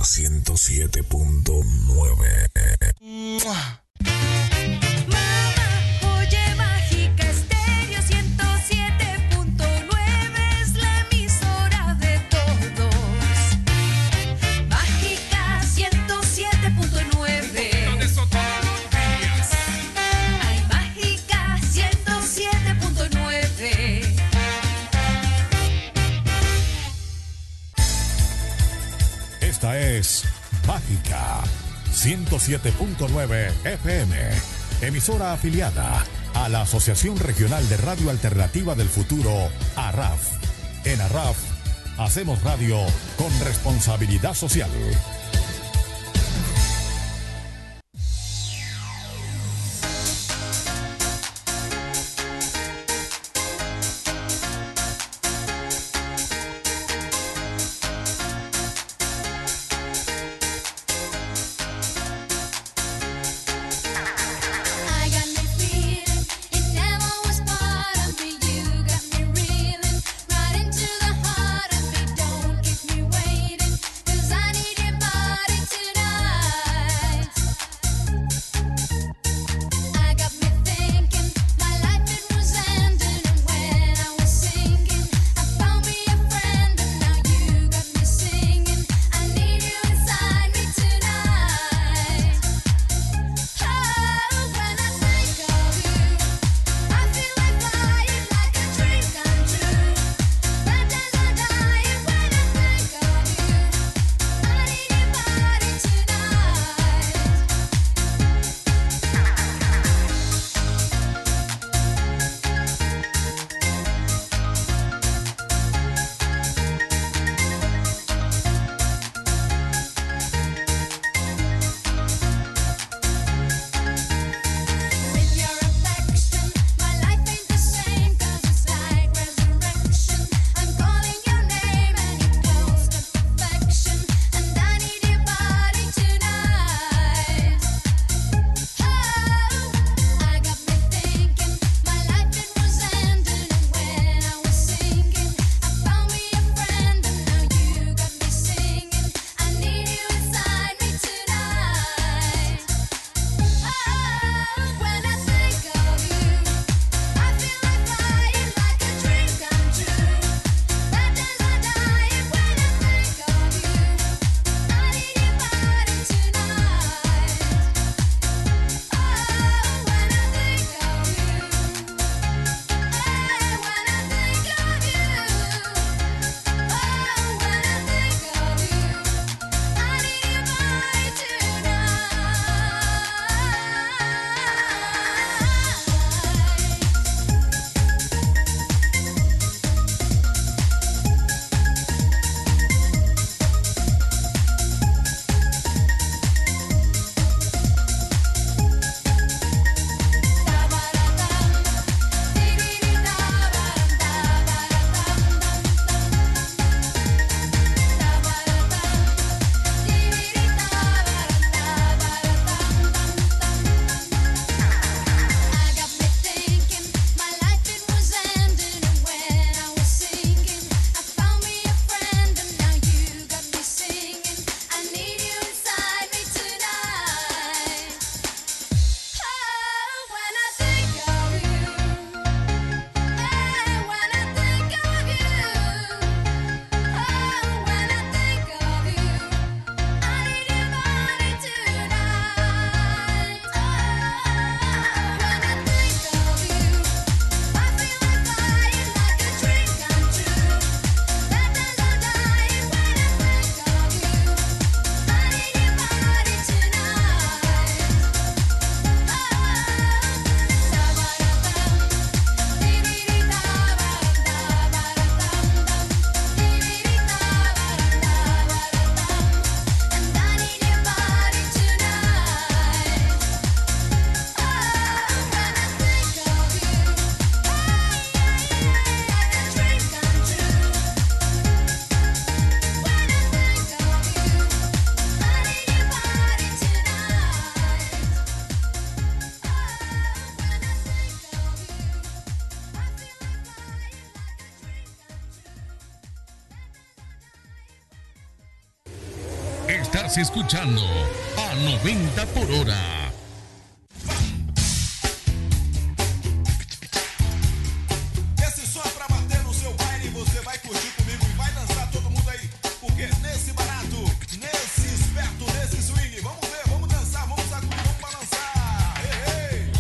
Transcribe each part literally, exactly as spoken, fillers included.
ciento siete punto nueve. Esta es Mágica ciento siete punto nueve F M, emisora afiliada a la Asociación Regional de Radio Alternativa del Futuro, A R A F. En A R A F hacemos radio con responsabilidad social. Right into the heart of me, don't keep me waiting, 'cause I need you by Estás escuchando a noventa por hora. Esse som é pra bater no seu baile, você vai curtir comigo e vai dançar todo mundo aí. Porque nesse barato, nesse esperto, nesse swing, vamos ver, vamos dançar, vamos sacudir, vamos balançar. Ei, ei.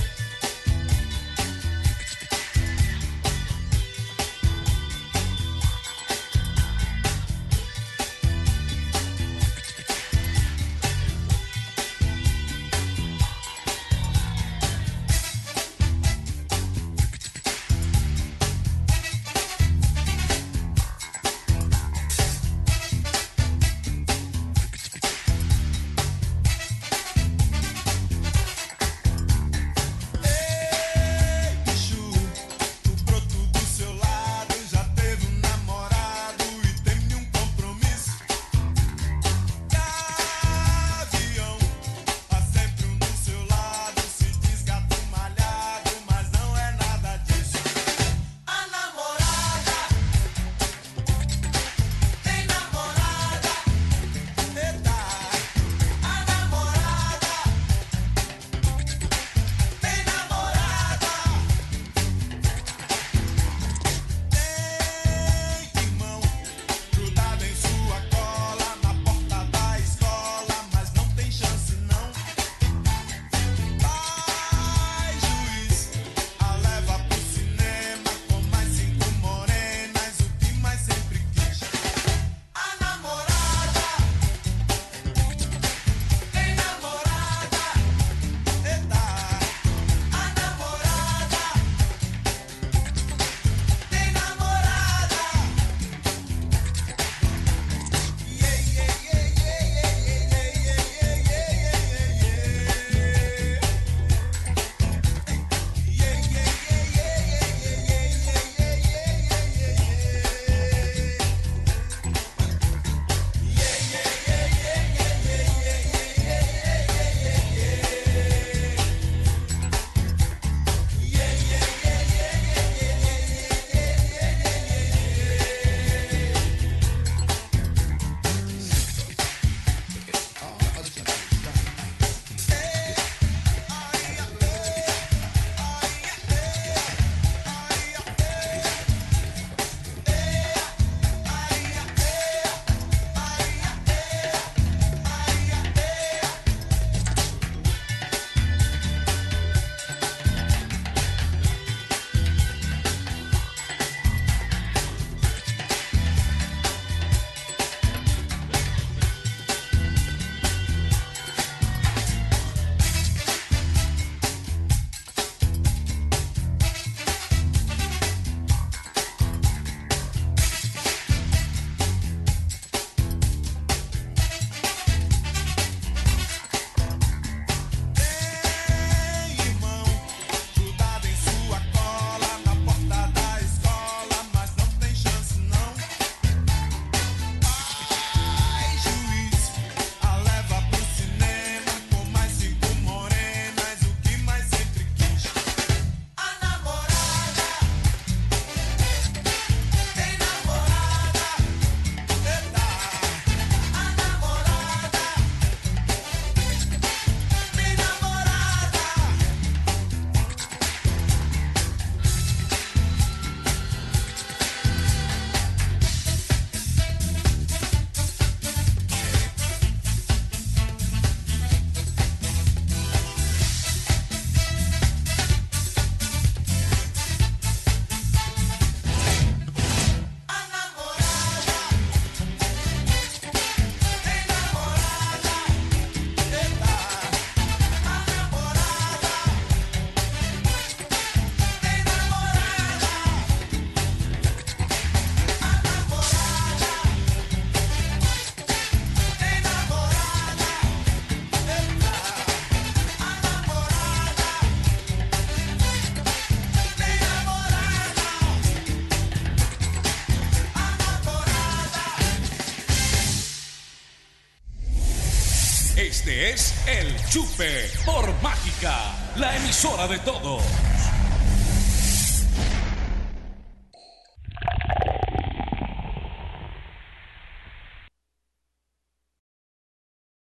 Este es El Chupe por Mágica, la emisora de todos.